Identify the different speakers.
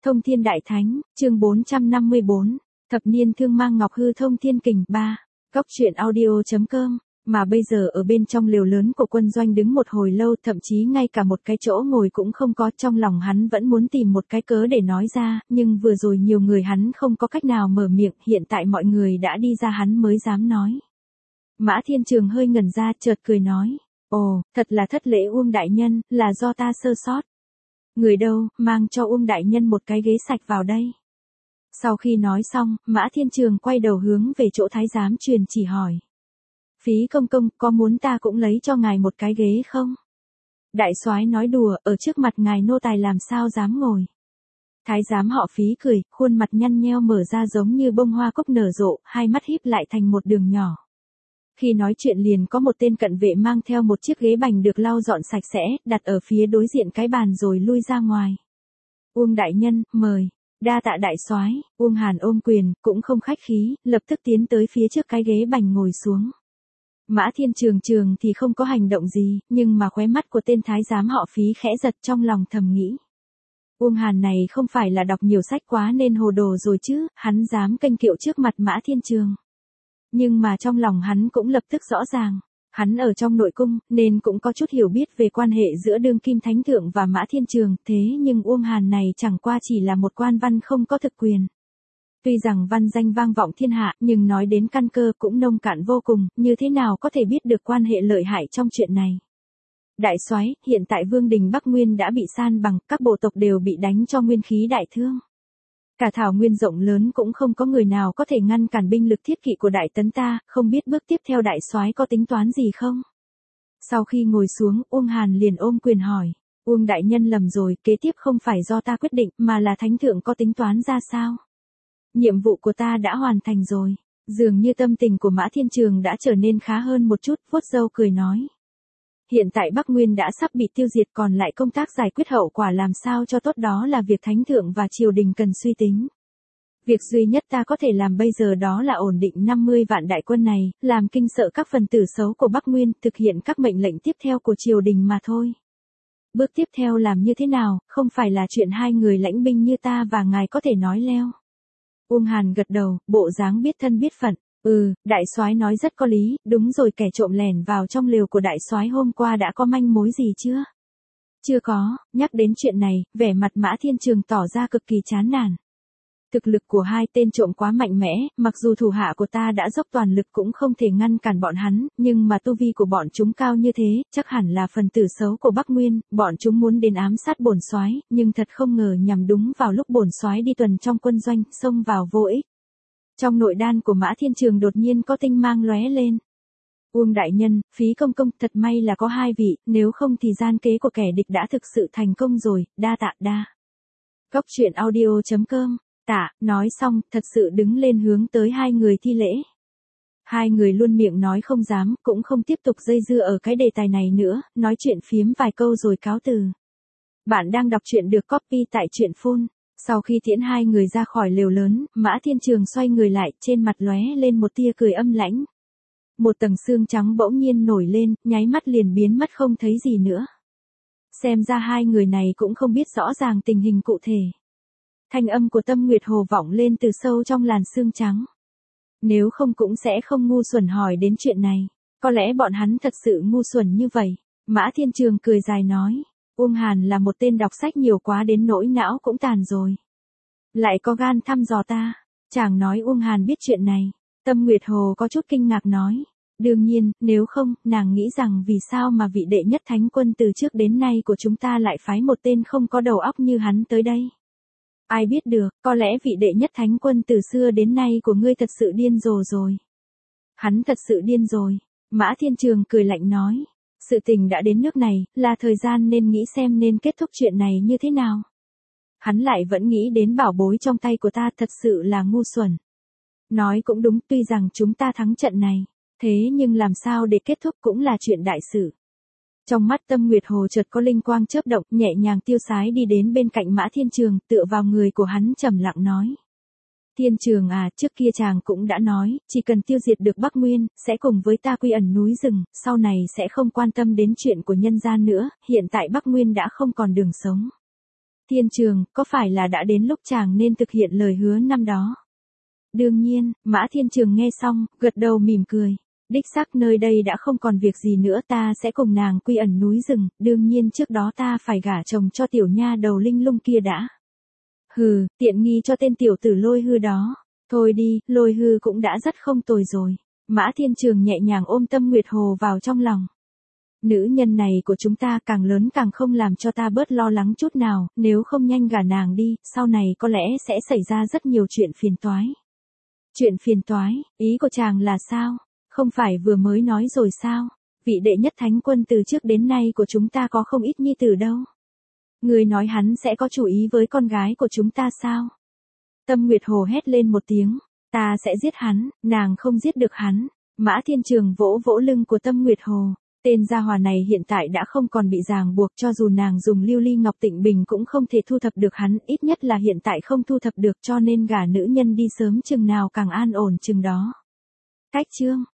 Speaker 1: Thông Thiên Đại Thánh, chương 454, thập niên thương mang ngọc hư thông thiên kình 3, góc truyện audio.com, mà bây giờ ở bên trong lều lớn của quân doanh đứng một hồi lâu, thậm chí ngay cả một cái chỗ ngồi cũng không có, trong lòng hắn vẫn muốn tìm một cái cớ để nói ra, nhưng vừa rồi nhiều người hắn không có cách nào mở miệng, hiện tại mọi người đã đi ra hắn mới dám nói. Mã Thiên Trường hơi ngẩn ra, chợt cười nói, ồ, thật là thất lễ Uông đại nhân, là do ta sơ sót. Người đâu, mang cho Uông đại nhân một cái ghế sạch vào đây. Sau khi nói xong, Mã Thiên Trường quay đầu hướng về chỗ thái giám truyền chỉ hỏi. Phí công công, có muốn ta cũng lấy cho ngài một cái ghế không? Đại soái nói đùa, ở trước mặt ngài nô tài làm sao dám ngồi. Thái giám họ Phí cười, khuôn mặt nhăn nheo mở ra giống như bông hoa cúc nở rộ, hai mắt híp lại thành một đường nhỏ. Khi nói chuyện liền có một tên cận vệ mang theo một chiếc ghế bành được lau dọn sạch sẽ, đặt ở phía đối diện cái bàn rồi lui ra ngoài. Uông đại nhân, mời. Đa tạ đại soái. Uông Hàn ôm quyền, cũng không khách khí, lập tức tiến tới phía trước cái ghế bành ngồi xuống. Mã Thiên Trường thì không có hành động gì, nhưng mà khóe mắt của tên thái giám họ Phí khẽ giật, trong lòng thầm nghĩ. Uông Hàn này không phải là đọc nhiều sách quá nên hồ đồ rồi chứ, hắn dám kênh kiệu trước mặt Mã Thiên Trường. Nhưng mà trong lòng hắn cũng lập tức rõ ràng, hắn ở trong nội cung, nên cũng có chút hiểu biết về quan hệ giữa đương kim thánh thượng và Mã Thiên Trường, thế nhưng Uông Hàn này chẳng qua chỉ là một quan văn không có thực quyền. Tuy rằng văn danh vang vọng thiên hạ, nhưng nói đến căn cơ cũng nông cạn vô cùng, như thế nào có thể biết được quan hệ lợi hại trong chuyện này. Đại soái, hiện tại Vương đình Bắc Nguyên đã bị san bằng, các bộ tộc đều bị đánh cho nguyên khí đại thương. Cả thảo nguyên rộng lớn cũng không có người nào có thể ngăn cản binh lực thiết kỵ của đại tấn ta, không biết bước tiếp theo đại soái có tính toán gì không? Sau khi ngồi xuống, Uông Hàn liền ôm quyền hỏi, Uông đại nhân lầm rồi, kế tiếp không phải do ta quyết định, mà là thánh thượng có tính toán ra sao? Nhiệm vụ của ta đã hoàn thành rồi. Dường như tâm tình của Mã Thiên Trường đã trở nên khá hơn một chút, vuốt râu cười nói. Hiện tại Bắc Nguyên đã sắp bị tiêu diệt, còn lại công tác giải quyết hậu quả làm sao cho tốt đó là việc thánh thượng và triều đình cần suy tính. Việc duy nhất ta có thể làm bây giờ đó là ổn định 50 vạn đại quân này, làm kinh sợ các phần tử xấu của Bắc Nguyên, thực hiện các mệnh lệnh tiếp theo của triều đình mà thôi. Bước tiếp theo làm như thế nào, không phải là chuyện hai người lãnh binh như ta và ngài có thể nói leo. Uông Hàn gật đầu, bộ dáng biết thân biết phận. Đại soái nói rất có lý, đúng rồi, kẻ trộm lẻn vào trong lều của đại soái hôm qua đã có manh mối gì chưa? Chưa có. Nhắc đến chuyện này, vẻ mặt Mã Thiên Trường tỏ ra cực kỳ chán nản. Thực lực của hai tên trộm quá mạnh mẽ, mặc dù thủ hạ của ta đã dốc toàn lực cũng không thể ngăn cản bọn hắn, nhưng mà tu vi của bọn chúng cao như thế, chắc hẳn là phần tử xấu của Bắc Nguyên, bọn chúng muốn đến ám sát bổn soái, nhưng thật không ngờ nhằm đúng vào lúc bổn soái đi tuần trong quân doanh, xông vào vô ích. Trong nội đan của Mã Thiên Trường đột nhiên có tinh mang lóe lên. Uông đại nhân, Phí công công, thật may là có hai vị, nếu không thì gian kế của kẻ địch đã thực sự thành công rồi, đa tạ đa. Góc truyện audio.com. Tạ, nói xong, thật sự đứng lên hướng tới hai người thi lễ. Hai người luôn miệng nói không dám, cũng không tiếp tục dây dưa ở cái đề tài này nữa, nói chuyện phiếm vài câu rồi cáo từ. Bạn đang đọc truyện được copy tại truyện Phone. Sau khi tiễn hai người ra khỏi lều lớn, Mã Thiên Trường xoay người lại, trên mặt lóe lên một tia cười âm lãnh. Một tầng xương trắng bỗng nhiên nổi lên, nháy mắt liền biến mất không thấy gì nữa. Xem ra hai người này cũng không biết rõ ràng tình hình cụ thể. Thanh âm của Tâm Nguyệt Hồ vọng lên từ sâu trong làn xương trắng. Nếu không cũng sẽ không ngu xuẩn hỏi đến chuyện này. Có lẽ bọn hắn thật sự ngu xuẩn như vậy. Mã Thiên Trường cười dài nói. Uông Hàn là một tên đọc sách nhiều quá đến nỗi não cũng tàn rồi. Lại có gan thăm dò ta. Chàng nói Uông Hàn biết chuyện này. Tâm Nguyệt Hồ có chút kinh ngạc nói. Đương nhiên, nếu không, nàng nghĩ rằng vì sao mà vị đệ nhất thánh quân từ trước đến nay của chúng ta lại phái một tên không có đầu óc như hắn tới đây. Ai biết được, có lẽ vị đệ nhất thánh quân từ xưa đến nay của ngươi thật sự điên rồ rồi. Hắn thật sự điên rồi. Mã Thiên Trường cười lạnh nói. Sự tình đã đến nước này, là thời gian nên nghĩ xem nên kết thúc chuyện này như thế nào. Hắn lại vẫn nghĩ đến bảo bối trong tay của ta, thật sự là ngu xuẩn. Nói cũng đúng, tuy rằng chúng ta thắng trận này, thế nhưng làm sao để kết thúc cũng là chuyện đại sự. Trong mắt Tâm Nguyệt Hồ chợt có linh quang chớp động, nhẹ nhàng tiêu sái đi đến bên cạnh Mã Thiên Trường, tựa vào người của hắn trầm lặng nói. Thiên Trường à, trước kia chàng cũng đã nói, chỉ cần tiêu diệt được Bắc Nguyên, sẽ cùng với ta quy ẩn núi rừng, sau này sẽ không quan tâm đến chuyện của nhân gian nữa, hiện tại Bắc Nguyên đã không còn đường sống. Thiên Trường, có phải là đã đến lúc chàng nên thực hiện lời hứa năm đó? Đương nhiên, Mã Thiên Trường nghe xong, gật đầu mỉm cười. Đích xác nơi đây đã không còn việc gì nữa, ta sẽ cùng nàng quy ẩn núi rừng, đương nhiên trước đó ta phải gả chồng cho tiểu nha đầu linh lung kia đã. Hừ, tiện nghi cho tên tiểu tử Lôi Hư đó. Thôi đi, Lôi Hư cũng đã rất không tồi rồi. Mã Thiên Trường nhẹ nhàng ôm Tâm Nguyệt Hồ vào trong lòng. Nữ nhân này của chúng ta càng lớn càng không làm cho ta bớt lo lắng chút nào, nếu không nhanh gả nàng đi, sau này có lẽ sẽ xảy ra rất nhiều chuyện phiền toái. Chuyện phiền toái, ý của chàng là sao? Không phải vừa mới nói rồi sao? Vị đệ nhất thánh quân từ trước đến nay của chúng ta có không ít nhi tử đâu. Người nói hắn sẽ có chủ ý với con gái của chúng ta sao? Tâm Nguyệt Hồ hét lên một tiếng, ta sẽ giết hắn, nàng không giết được hắn. Mã Thiên Trường vỗ vỗ lưng của Tâm Nguyệt Hồ. Tên gia hỏa này hiện tại đã không còn bị ràng buộc, cho dù nàng dùng lưu ly ngọc tịnh bình cũng không thể thu thập được hắn, ít nhất là hiện tại không thu thập được, cho nên gả nữ nhân đi sớm chừng nào càng an ổn chừng đó. Cách chương